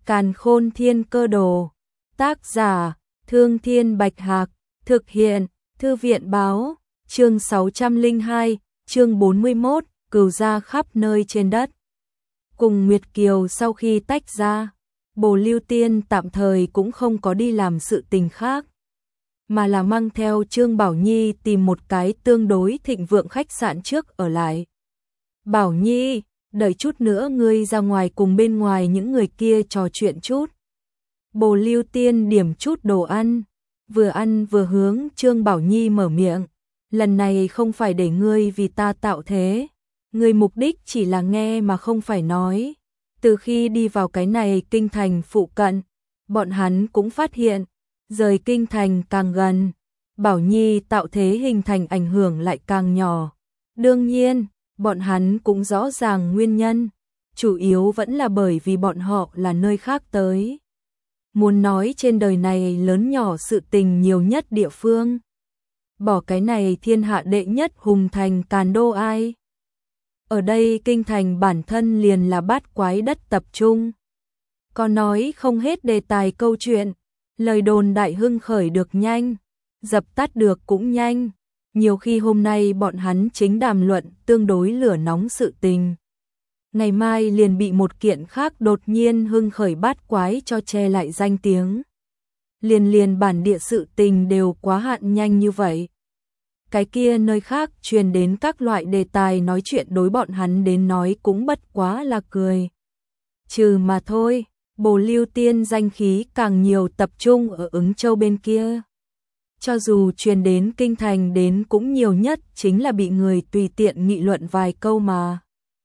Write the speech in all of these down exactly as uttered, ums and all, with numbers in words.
Càn Khôn Thiên Cơ Đồ. Tác giả: Thương Thiên Bạch Hạc. Thực hiện: Thư viện Báo. Chương sáu trăm lẻ hai, chương bốn mươi mốt, cừu gia khắp nơi trên đất. Cùng Nguyệt Kiều sau khi tách ra, Bồ Lưu Tiên tạm thời cũng không có đi làm sự tình khác, mà là mang theo Trương Bảo Nhi tìm một cái tương đối thịnh vượng khách sạn trước ở lại. Bảo Nhi, đợi chút nữa ngươi ra ngoài cùng bên ngoài những người kia trò chuyện chút. Bồ Lưu Tiên điểm chút đồ ăn, vừa ăn vừa hướng Trương Bảo Nhi mở miệng. Lần này không phải để ngươi vì ta tạo thế, ngươi mục đích chỉ là nghe mà không phải nói. Từ khi đi vào cái này kinh thành phụ cận, bọn hắn cũng phát hiện, rời kinh thành càng gần, Bảo Nhi tạo thế hình thành ảnh hưởng lại càng nhỏ. Đương nhiên, bọn hắn cũng rõ ràng nguyên nhân, chủ yếu vẫn là bởi vì bọn họ là nơi khác tới. Muốn nói trên đời này lớn nhỏ sự tình nhiều nhất địa phương, bỏ cái này thiên hạ đệ nhất hùng thành Càn Đô ai. Ở đây kinh thành bản thân liền là bát quái đất tập trung. Có nói không hết đề tài câu chuyện, lời đồn đại hưng khởi được nhanh, dập tắt được cũng nhanh. Nhiều khi hôm nay bọn hắn chính đàm luận tương đối lửa nóng sự tình, ngày mai liền bị một kiện khác đột nhiên hưng khởi bát quái cho che lại danh tiếng. Liền liền bản địa sự tình đều quá hạn nhanh như vậy. Cái kia nơi khác truyền đến các loại đề tài nói chuyện đối bọn hắn đến nói cũng bất quá là cười trừ mà thôi. Bồ Lưu Tiên danh khí càng nhiều tập trung ở Ứng Châu bên kia. Cho dù truyền đến kinh thành đến cũng nhiều nhất chính là bị người tùy tiện nghị luận vài câu mà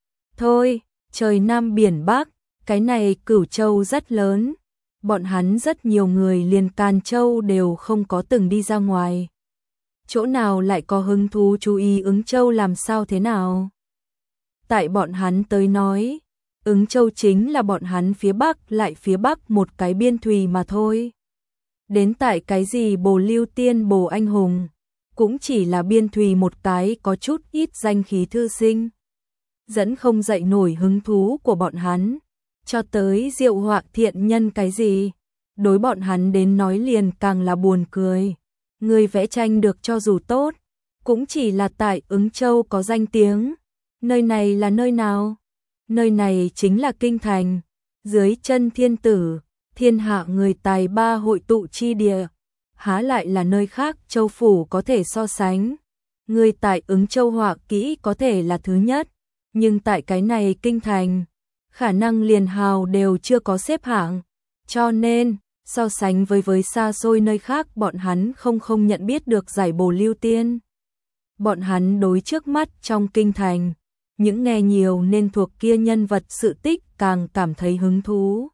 thôi. Trời Nam biển Bắc, cái này Cửu Châu rất lớn, bọn hắn rất nhiều người liền Càn Châu đều không có từng đi ra ngoài, chỗ nào lại có hứng thú chú ý Ứng Châu làm sao thế nào. Tại bọn hắn tới nói, Ứng Châu chính là bọn hắn phía Bắc lại phía Bắc một cái biên thùy mà thôi. Đến tại cái gì Bồ Lưu Tiên Bồ Anh Hùng, cũng chỉ là biên thùy một cái có chút ít danh khí thư sinh, dẫn không dậy nổi hứng thú của bọn hắn. Cho tới Diệu Họa Thiện Nhân cái gì, đối bọn hắn đến nói liền càng là buồn cười. Người vẽ tranh được cho dù tốt, cũng chỉ là tại Ứng Châu có danh tiếng. Nơi này là nơi nào? Nơi này chính là kinh thành, dưới chân thiên tử, thiên hạ người tài ba hội tụ chi địa, há lại là nơi khác châu phủ có thể so sánh. Người tại Ứng Châu họa kỹ có thể là thứ nhất, nhưng tại cái này kinh thành, khả năng liền hào đều chưa có xếp hạng, cho nên so sánh với với xa xôi nơi khác bọn hắn không không nhận biết được giải Bồ Lưu Tiên. Bọn hắn đối trước mắt trong kinh thành, những nghe nhiều nên thuộc kia nhân vật sự tích càng cảm thấy hứng thú.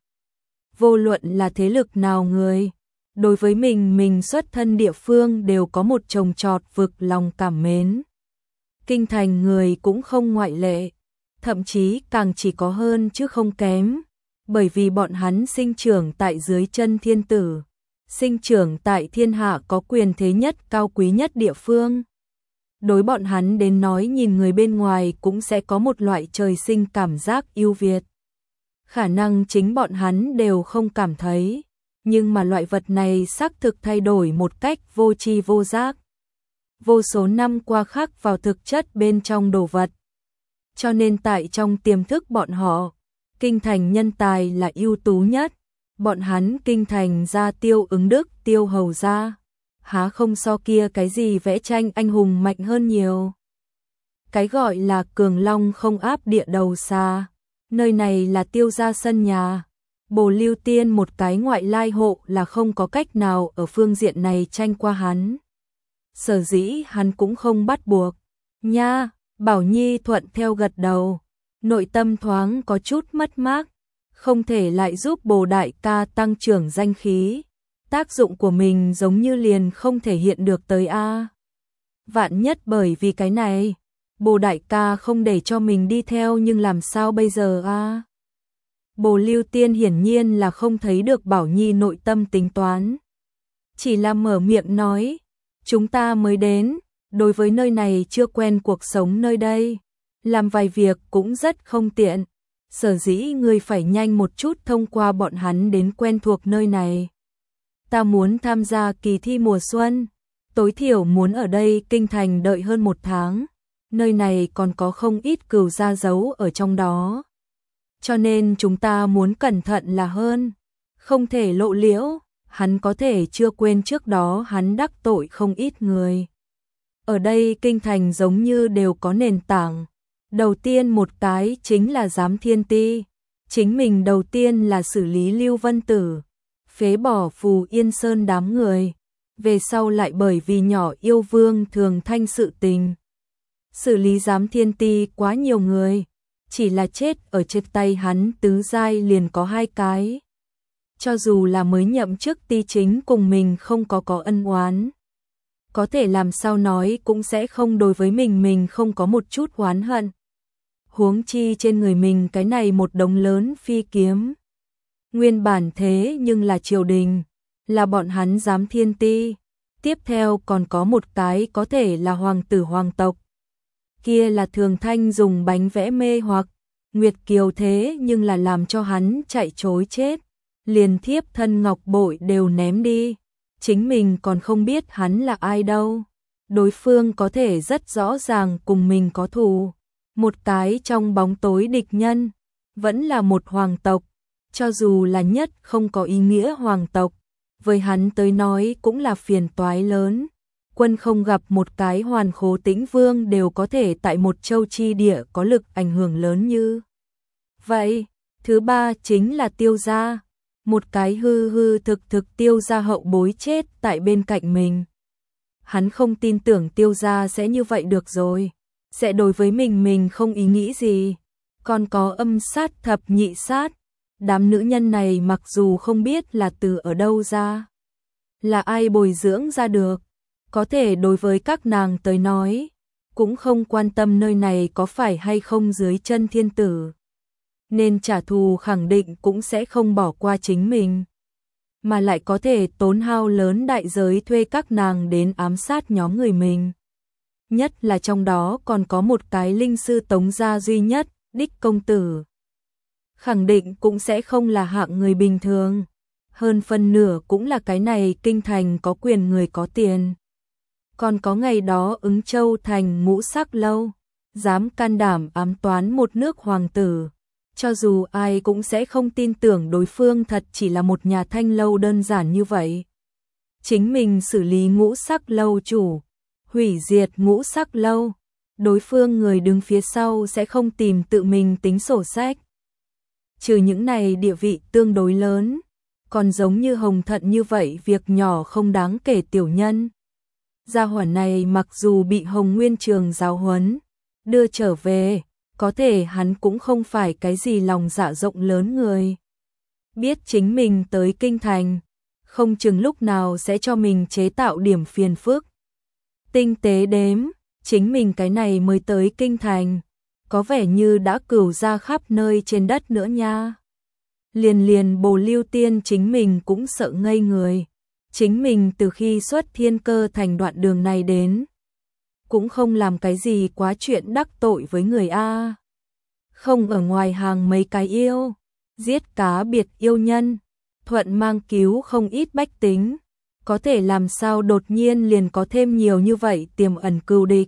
Vô luận là thế lực nào người, đối với mình mình xuất thân địa phương đều có một trồng trọt vực lòng cảm mến. Kinh thành người cũng không ngoại lệ, thậm chí càng chỉ có hơn chứ không kém, bởi vì bọn hắn sinh trưởng tại dưới chân thiên tử, sinh trưởng tại thiên hạ có quyền thế nhất cao quý nhất địa phương. Đối bọn hắn đến nói nhìn người bên ngoài cũng sẽ có một loại trời sinh cảm giác ưu việt. Khả năng chính bọn hắn đều không cảm thấy, nhưng mà loại vật này xác thực thay đổi một cách vô tri vô giác. Vô số năm qua khắc vào thực chất bên trong đồ vật. Cho nên tại trong tiềm thức bọn họ, kinh thành nhân tài là ưu tú nhất. Bọn hắn kinh thành ra Tiêu Ứng Đức, Tiêu Hầu gia, há không so kia cái gì vẽ tranh anh hùng mạnh hơn nhiều. Cái gọi là cường long không áp địa đầu xa, nơi này là Tiêu gia sân nhà. Bồ Lưu Tiên một cái ngoại lai hộ là không có cách nào ở phương diện này tranh qua hắn. Sở dĩ hắn cũng không bắt buộc. Nha, Bảo Nhi thuận theo gật đầu, nội tâm thoáng có chút mất mát, không thể lại giúp Bồ đại ca tăng trưởng danh khí. Tác dụng của mình giống như liền không thể hiện được tới a. Vạn nhất bởi vì cái này, Bồ đại ca không để cho mình đi theo nhưng làm sao bây giờ a? Bồ Lưu Tiên hiển nhiên là không thấy được Bảo Nhi nội tâm tính toán, chỉ là mở miệng nói, chúng ta mới đến, đối với nơi này chưa quen cuộc sống nơi đây, làm vài việc cũng rất không tiện. sở dĩ ngươi phải nhanh một chút thông qua bọn hắn đến quen thuộc nơi này. Ta muốn tham gia kỳ thi mùa xuân, tối thiểu muốn ở đây kinh thành đợi hơn một tháng, nơi này còn có không ít cừu gia giấu ở trong đó. Cho nên chúng ta muốn cẩn thận là hơn, không thể lộ liễu, hắn có thể chưa quên trước đó hắn đắc tội không ít người. Ở đây kinh thành giống như đều có nền tảng. Đầu tiên một cái chính là Giám Thiên Ti, chính mình đầu tiên là xử lý Lưu Vân Tử, phế bỏ Phù Yên Sơn đám người, về sau lại bởi vì nhỏ yêu vương Thường Thanh sự tình. Xử lý Giám Thiên Ti quá nhiều người, chỉ là chết ở trên tay hắn tứ giai liền có hai cái. Cho dù là mới nhậm chức ti chính cùng mình không có có ân oán, có thể làm sao nói cũng sẽ không đối với mình mình không có một chút oán hận. Huống chi trên người mình cái này một đống lớn phi kiếm. Nguyên bản thế nhưng là triều đình, là bọn hắn Giám Thiên Ti. Tiếp theo còn có một cái có thể là hoàng tử hoàng tộc. Kia là Thường Thanh dùng bánh vẽ mê hoặc, Nguyệt Kiều thế nhưng là làm cho hắn chạy trối chết. Liền thiếp thân ngọc bội đều ném đi. Chính mình còn không biết hắn là ai đâu. Đối phương có thể rất rõ ràng cùng mình có thù. Một cái trong bóng tối địch nhân, vẫn là một hoàng tộc, cho dù là nhất không có ý nghĩa hoàng tộc, với hắn tới nói cũng là phiền toái lớn. Quân không gặp một cái Hoàn Khố Tĩnh Vương đều có thể tại một châu chi địa có lực ảnh hưởng lớn như vậy. Thứ ba chính là Tiêu gia, một cái hư hư thực thực Tiêu gia hậu bối chết tại bên cạnh mình. Hắn không tin tưởng Tiêu gia sẽ như vậy được rồi, sẽ đối với mình mình không ý nghĩ gì. Còn có âm sát thập nhị sát, đám nữ nhân này mặc dù không biết là từ ở đâu ra, là ai bồi dưỡng ra được, có thể đối với các nàng tới nói, cũng không quan tâm nơi này có phải hay không dưới chân thiên tử. Nên trả thù khẳng định cũng sẽ không bỏ qua chính mình, mà lại có thể tốn hao lớn đại giới thuê các nàng đến ám sát nhóm người mình. Nhất là trong đó còn có một cái linh sư Tống gia duy nhất, Đích công tử. Khẳng định cũng sẽ không là hạng người bình thường, hơn phân nửa cũng là cái này kinh thành có quyền người có tiền. Còn có ngày đó Ứng Châu thành Ngũ Sắc lâu, dám can đảm ám toán một nước hoàng tử, cho dù ai cũng sẽ không tin tưởng đối phương thật chỉ là một nhà thanh lâu đơn giản như vậy. Chính mình xử lý Ngũ Sắc lâu chủ, hủy diệt Ngũ Sắc lâu, đối phương người đứng phía sau sẽ không tìm tự mình tính sổ sách. Trừ những này địa vị tương đối lớn, còn giống như Hồng Thận như vậy việc nhỏ không đáng kể tiểu nhân. Gia hỏa này mặc dù bị Hồng Nguyên Trường giáo huấn, đưa trở về, có thể hắn cũng không phải cái gì lòng dạ rộng lớn người. Biết chính mình tới kinh thành, không chừng lúc nào sẽ cho mình chế tạo điểm phiền phức. Tinh tế đếm, chính mình cái này mới tới kinh thành, có vẻ như đã cửu ra khắp nơi trên đất nữa nha. Liền liền Bồ Lưu Tiên chính mình cũng sợ ngây người. Chính mình từ khi xuất Thiên Cơ thành đoạn đường này đến, cũng không làm cái gì quá chuyện đắc tội với người A. Không ở ngoài hàng mấy cái yêu, giết cá biệt yêu nhân, thuận mang cứu không ít bách tính. Có thể làm sao đột nhiên liền có thêm nhiều như vậy tiềm ẩn cừu địch.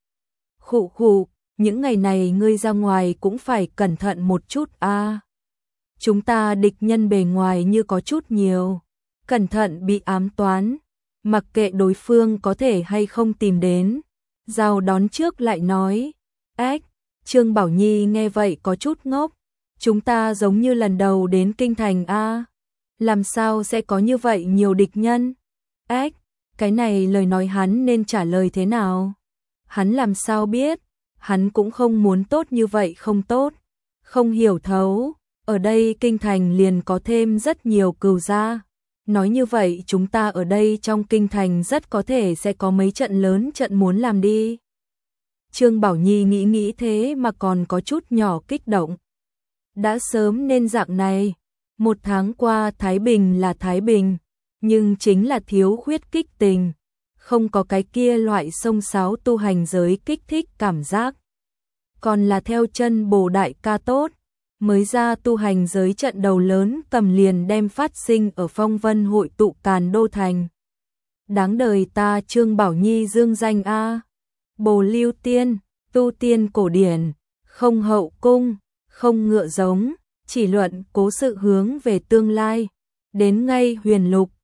Khụ khụ, những ngày này ngươi ra ngoài cũng phải cẩn thận một chút a. Chúng ta địch nhân bề ngoài như có chút nhiều, cẩn thận bị ám toán, mặc kệ đối phương có thể hay không tìm đến. Giao đón trước lại nói, ếch, Trương Bảo Nhi nghe vậy có chút ngốc, chúng ta giống như lần đầu đến kinh thành a, làm sao sẽ có như vậy nhiều địch nhân? Ếch, cái này lời nói hắn nên trả lời thế nào? Hắn làm sao biết? Hắn cũng không muốn tốt như vậy không tốt, không hiểu thấu, ở đây kinh thành liền có thêm rất nhiều cừu gia. Nói như vậy chúng ta ở đây trong kinh thành rất có thể sẽ có mấy trận lớn trận muốn làm đi. Trương Bảo Nhi nghĩ nghĩ thế mà còn có chút nhỏ kích động. Đã sớm nên dạng này, một tháng qua Thái Bình là Thái Bình, nhưng chính là thiếu khuyết kích tình, không có cái kia loại sông sáo tu hành giới kích thích cảm giác. Còn là theo chân Bồ đại ca tốt, mới ra tu hành giới trận đầu lớn tầm liền đem phát sinh ở phong vân hội tụ Càn Đô Thành. Đáng đời ta Trương Bảo Nhi dương danh a. Bồ Lưu Tiên, tu tiên cổ điển, không hậu cung, không ngựa giống, chỉ luận cố sự hướng về tương lai. Đến ngay huyền lục,